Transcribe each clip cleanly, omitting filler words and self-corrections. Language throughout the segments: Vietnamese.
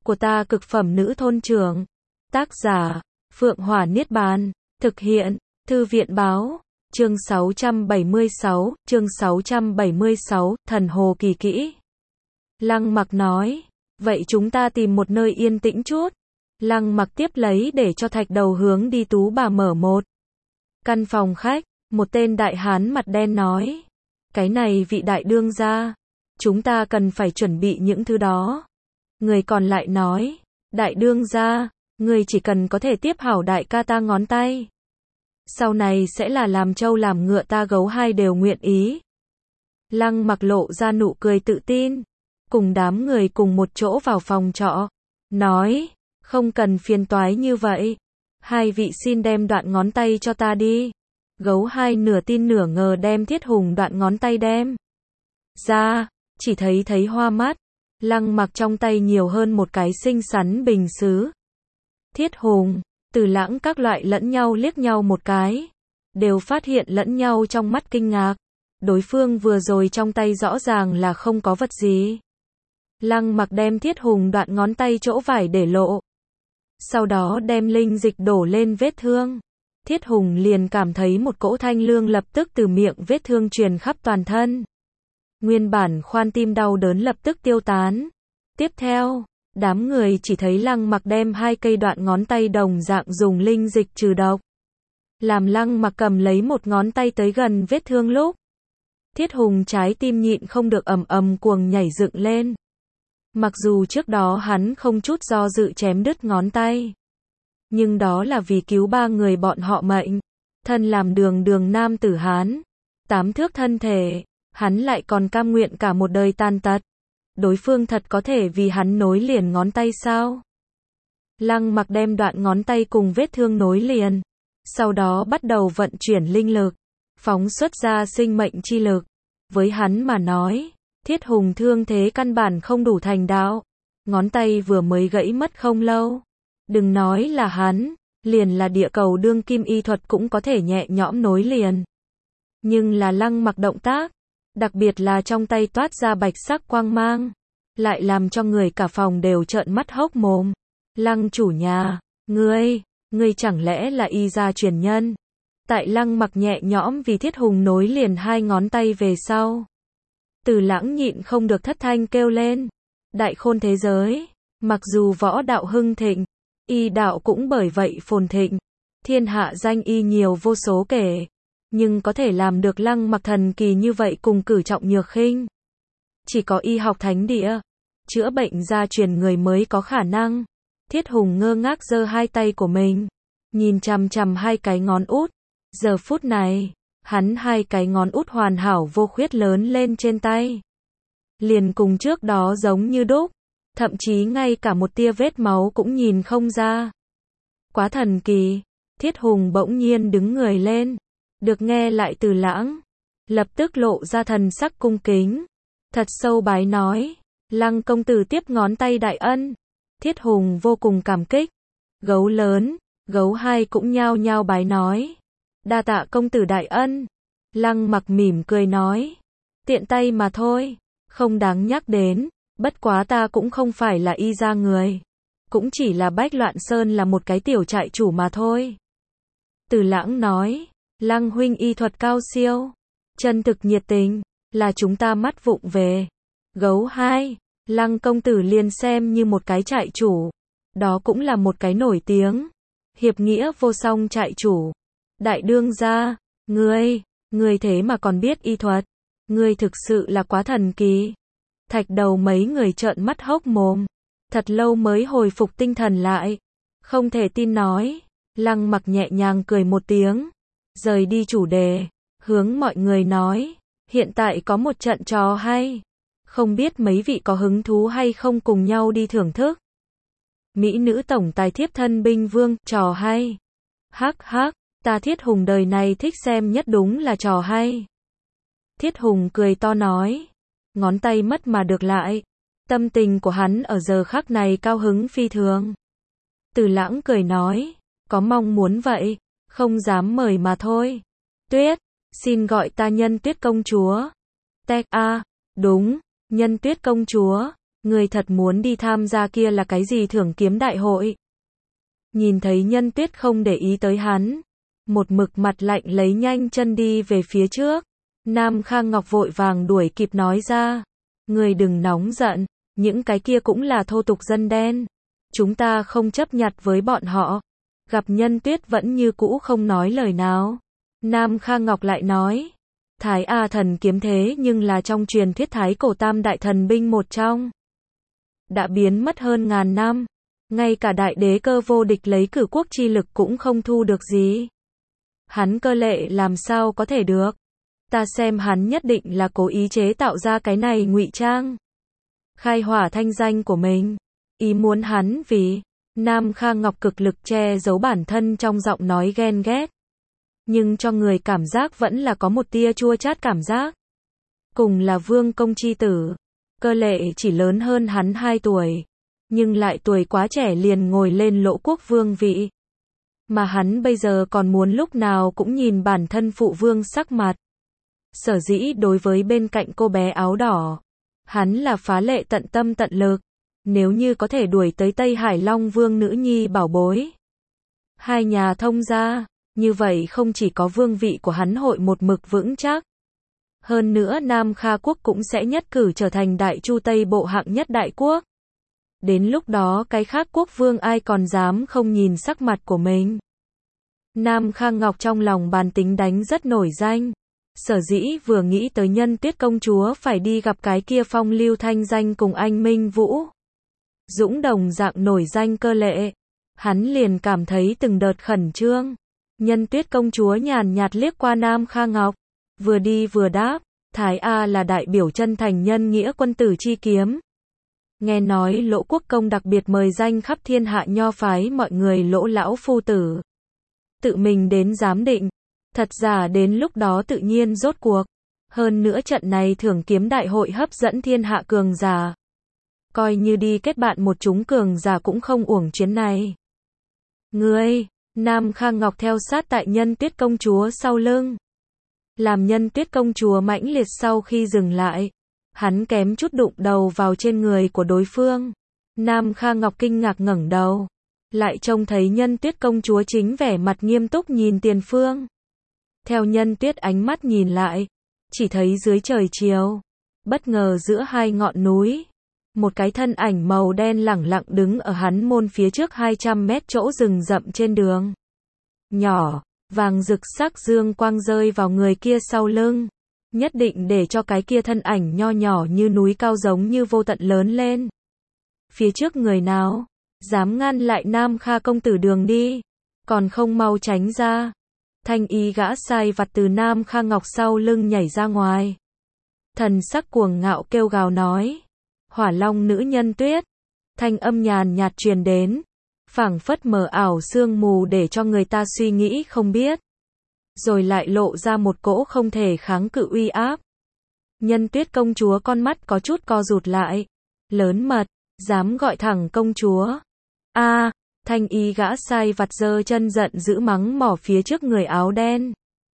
của ta cực phẩm nữ thôn trưởng. Tác giả, Phượng Hỏa Niết Bàn. Thực hiện, Thư viện báo. Chương 676, Thần Hồ Kỳ Kỹ. Lăng Mặc nói, vậy chúng ta tìm một nơi yên tĩnh chút. Lăng Mặc tiếp lấy để cho Thạch Đầu hướng đi Tú Bà mở một căn phòng khách. Một tên đại hán mặt đen nói, cái này vị đại đương gia, chúng ta cần phải chuẩn bị những thứ đó. Người còn lại nói, đại đương gia, người chỉ cần có thể tiếp hảo đại ca ta ngón tay, sau này sẽ là làm trâu làm ngựa ta gấu hai đều nguyện ý. Lăng Mặc lộ ra nụ cười tự tin, cùng đám người cùng một chỗ vào phòng trọ, nói, không cần phiền toái như vậy, hai vị xin đem đoạn ngón tay cho ta đi. Gấu hai nửa tin nửa ngờ đem Thiết Hùng đoạn ngón tay đem ra, chỉ thấy hoa mắt. Lăng Mặc trong tay nhiều hơn một cái xinh xắn bình sứ. Thiết Hùng, Từ Lãng các loại lẫn nhau liếc nhau một cái, đều phát hiện lẫn nhau trong mắt kinh ngạc. Đối phương vừa rồi trong tay rõ ràng là không có vật gì. Lăng Mặc đem Thiết Hùng đoạn ngón tay chỗ vải để lộ, sau đó đem linh dịch đổ lên vết thương. Thiết Hùng liền cảm thấy một cỗ thanh lương lập tức từ miệng vết thương truyền khắp toàn thân. Nguyên bản khoan tim đau đớn lập tức tiêu tán. Tiếp theo, đám người chỉ thấy Lăng Mặc đem hai cây đoạn ngón tay đồng dạng dùng linh dịch trừ độc. Làm Lăng Mặc cầm lấy một ngón tay tới gần vết thương lúc, Thiết Hùng trái tim nhịn không được ầm ầm cuồng nhảy dựng lên. Mặc dù trước đó hắn không chút do dự chém đứt ngón tay, nhưng đó là vì cứu ba người bọn họ mệnh. Thân làm đường nam tử Hán, 8 thước thân thể, hắn lại còn cam nguyện cả một đời tàn tật. Đối phương thật có thể vì hắn nối liền ngón tay sao? Lăng Mặc đem đoạn ngón tay cùng vết thương nối liền, sau đó bắt đầu vận chuyển linh lực, phóng xuất ra sinh mệnh chi lực. Với hắn mà nói, Thiết Hùng thương thế căn bản không đủ thành đạo, ngón tay vừa mới gãy mất không lâu. Đừng nói là hắn, liền là địa cầu đương kim y thuật cũng có thể nhẹ nhõm nối liền. Nhưng là Lăng Mặc động tác, đặc biệt là trong tay toát ra bạch sắc quang mang, lại làm cho người cả phòng đều trợn mắt hốc mồm. Lăng chủ nhà, ngươi chẳng lẽ là y gia truyền nhân? Tại Lăng Mặc nhẹ nhõm vì Thiết Hùng nối liền hai ngón tay về sau, Từ Lãng nhịn không được thất thanh kêu lên. Đại khôn thế giới, mặc dù võ đạo hưng thịnh, y đạo cũng bởi vậy phồn thịnh, thiên hạ danh y nhiều vô số kể, nhưng có thể làm được Lăng Mặc thần kỳ như vậy cùng cử trọng nhược khinh, chỉ có y học thánh địa, chữa bệnh gia truyền người mới có khả năng. Thiết Hùng ngơ ngác giơ hai tay của mình, nhìn chằm chằm hai cái ngón út. Giờ phút này, hắn hai cái ngón út hoàn hảo vô khuyết lớn lên trên tay, liền cùng trước đó giống như đúc, thậm chí ngay cả một tia vết máu cũng nhìn không ra. Quá thần kỳ. Thiết Hùng bỗng nhiên đứng người lên, được nghe lại Từ Lãng, lập tức lộ ra thần sắc cung kính, thật sâu bái nói, Lăng công tử tiếp ngón tay đại ân. Thiết Hùng vô cùng cảm kích. Gấu lớn, gấu hai cũng nhao nhao bái nói, đa tạ công tử đại ân. Lăng Mặc mỉm cười nói, tiện tay mà thôi, không đáng nhắc đến, bất quá ta cũng không phải là y gia người, cũng chỉ là Bách Loạn Sơn là một cái tiểu trại chủ mà thôi. Từ Lãng nói, Lăng huynh y thuật cao siêu, chân thực nhiệt tình, là chúng ta mắt vụng về. Gấu hai, Lăng công tử liền xem như một cái trại chủ, đó cũng là một cái nổi tiếng, hiệp nghĩa vô song trại chủ. Đại đương gia, ngươi thế mà còn biết y thuật, ngươi thực sự là quá thần kỳ. Thạch Đầu mấy người trợn mắt hốc mồm, thật lâu mới hồi phục tinh thần lại, không thể tin nói. Lăng Mặc nhẹ nhàng cười một tiếng, rời đi chủ đề, hướng mọi người nói, hiện tại có một trận trò hay, không biết mấy vị có hứng thú hay không cùng nhau đi thưởng thức. Mỹ nữ tổng tài thiếp thân binh vương, trò hay. Hắc hắc, ta Thiết Hùng đời này thích xem nhất đúng là trò hay. Thiết Hùng cười to nói, ngón tay mất mà được lại. Tâm tình của hắn ở giờ khắc này cao hứng phi thường. Từ Lãng cười nói, có mong muốn vậy, không dám mời mà thôi. Tuyết, xin gọi ta Nhân Tuyết công chúa. Tech a, đúng, Nhân Tuyết công chúa, Ngươi thật muốn đi tham gia kia là cái gì thưởng kiếm đại hội? Nhìn thấy Nhân Tuyết không để ý tới hắn, một mực mặt lạnh lấy nhanh chân đi về phía trước. Nam Khang Ngọc vội vàng đuổi kịp nói ra. Ngươi đừng nóng giận, những cái kia cũng là thô tục dân đen. Chúng ta không chấp nhặt với bọn họ. Gặp Nhân Tuyết vẫn như cũ không nói lời nào. Nam Khang Ngọc lại nói. Thái A thần kiếm thế nhưng là trong truyền thuyết thái cổ tam đại thần binh một trong. Đã biến mất hơn ngàn năm. Ngay cả đại đế Cơ vô địch lấy cử quốc chi lực cũng không thu được gì. Hắn Cơ Lệ làm sao có thể được. Ta xem hắn nhất định là cố ý chế tạo ra cái này ngụy trang. Khai hỏa thanh danh của mình. Ý muốn hắn vì. Nam Khang Ngọc cực lực che giấu bản thân trong giọng nói ghen ghét. Nhưng cho người cảm giác vẫn là có một tia chua chát cảm giác. Cùng là vương công chi tử. Cơ Lệ chỉ lớn hơn hắn 2 tuổi. Nhưng lại tuổi quá trẻ liền ngồi lên lỗ quốc vương vị. Mà hắn bây giờ còn muốn lúc nào cũng nhìn bản thân phụ vương sắc mặt. Sở dĩ đối với bên cạnh cô bé áo đỏ, hắn là phá lệ tận tâm tận lực. Nếu như có thể đuổi tới Tây Hải Long Vương nữ nhi bảo bối. Hai nhà thông gia, như vậy không chỉ có vương vị của hắn hội một mực vững chắc. Hơn nữa Nam Kha quốc cũng sẽ nhất cử trở thành đại chu Tây bộ hạng nhất đại quốc. Đến lúc đó cái khác quốc vương ai còn dám không nhìn sắc mặt của mình. Nam Khang Ngọc trong lòng bàn tính đánh rất nổi danh. Sở dĩ vừa nghĩ tới Nhân Tuyết công chúa phải đi gặp cái kia phong lưu thanh danh cùng anh Minh Vũ. Dũng đồng dạng nổi danh Cơ Lệ. Hắn liền cảm thấy từng đợt khẩn trương. Nhân Tuyết công chúa nhàn nhạt liếc qua Nam Khang Ngọc. Vừa đi vừa đáp. Thái A là đại biểu chân thành nhân nghĩa quân tử chi kiếm. Nghe nói Lỗ quốc công đặc biệt mời danh khắp thiên hạ nho phái mọi người Lỗ lão phu tử. Tự mình đến giám định. Thật giả đến lúc đó tự nhiên rốt cuộc. Hơn nữa trận này thưởng kiếm đại hội hấp dẫn thiên hạ cường giả. Coi như đi kết bạn một chúng cường giả cũng không uổng chuyến này. Ngươi, Nam Khang Ngọc theo sát tại Nhân Tuyết công chúa sau lưng. Làm Nhân Tuyết công chúa mãnh liệt sau khi dừng lại. Hắn kém chút đụng đầu vào trên người của đối phương. Nam Khang Ngọc kinh ngạc ngẩng đầu. Lại trông thấy Nhân Tuyết công chúa chính vẻ mặt nghiêm túc nhìn tiền phương. Theo Nhân Tuyết ánh mắt nhìn lại. Chỉ thấy dưới trời chiều. Bất ngờ giữa hai ngọn núi. Một cái thân ảnh màu đen lẳng lặng đứng ở hắn môn phía trước 200 mét chỗ rừng rậm trên đường. Nhỏ, vàng rực sắc dương quang rơi vào người kia sau lưng. Nhất định để cho cái kia thân ảnh nho nhỏ như núi cao giống như vô tận lớn lên. Phía trước người nào? Dám ngăn lại Nam Kha công tử đường đi. Còn không mau tránh ra. Thanh y gã sai vặt từ Nam Kha Ngọc sau lưng nhảy ra ngoài. Thần sắc cuồng ngạo kêu gào nói. Hỏa Long nữ Nhân Tuyết. Thanh âm nhàn nhạt truyền đến. Phảng phất mờ ảo sương mù để cho người ta suy nghĩ không biết. Rồi lại lộ ra một cỗ không thể kháng cự uy áp. Nhân Tuyết công chúa con mắt có chút co rụt lại. Lớn mật, dám gọi thẳng công chúa. A, thanh y gã sai vặt giơ chân giận dữ mắng mỏ phía trước người áo đen.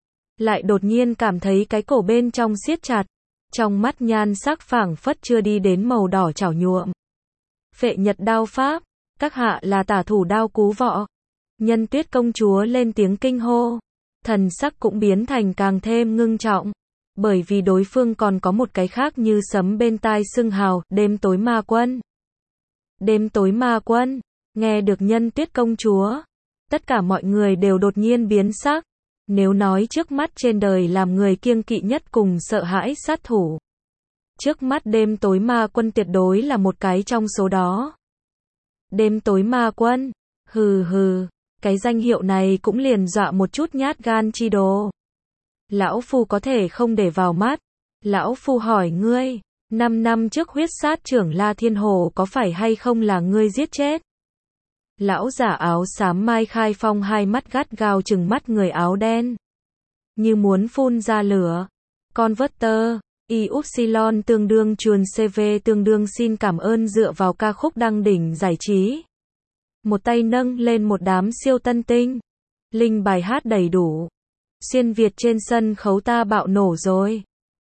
Lại đột nhiên cảm thấy cái cổ bên trong siết chặt. Trong mắt nhan sắc phảng phất chưa đi đến màu đỏ chảo nhuộm. Phệ Nhật đao pháp, các hạ là tả thủ đao cú vọ. Nhân Tuyết công chúa lên tiếng kinh hô. Thần sắc cũng biến thành càng thêm ngưng trọng. Bởi vì đối phương còn có một cái khác như sấm bên tai xưng hào, đêm tối ma quân. Đêm tối ma quân, nghe được Nhân Tuyết công chúa. Tất cả mọi người đều đột nhiên biến sắc. Nếu nói trước mắt trên đời làm người kiêng kỵ nhất cùng sợ hãi sát thủ. Trước mắt đêm tối ma quân tuyệt đối là một cái trong số đó. Đêm tối ma quân, hừ hừ, cái danh hiệu này cũng liền dọa một chút nhát gan chi đồ. Lão Phu có thể không để vào mắt. Lão Phu hỏi ngươi, 5 năm trước huyết sát trưởng La Thiên Hồ có phải hay không là ngươi giết chết? Lão giả áo xám Mai Khai Phong hai mắt gắt gao trừng mắt người áo đen. Như muốn phun ra lửa. Converter, Y Upsilon tương đương chuồn CV tương đương xin cảm ơn dựa vào ca khúc đăng đỉnh giải trí. Một tay nâng lên một đám siêu tân tinh. Linh bài hát đầy đủ. Xuyên Việt trên sân khấu ta bạo nổ rồi.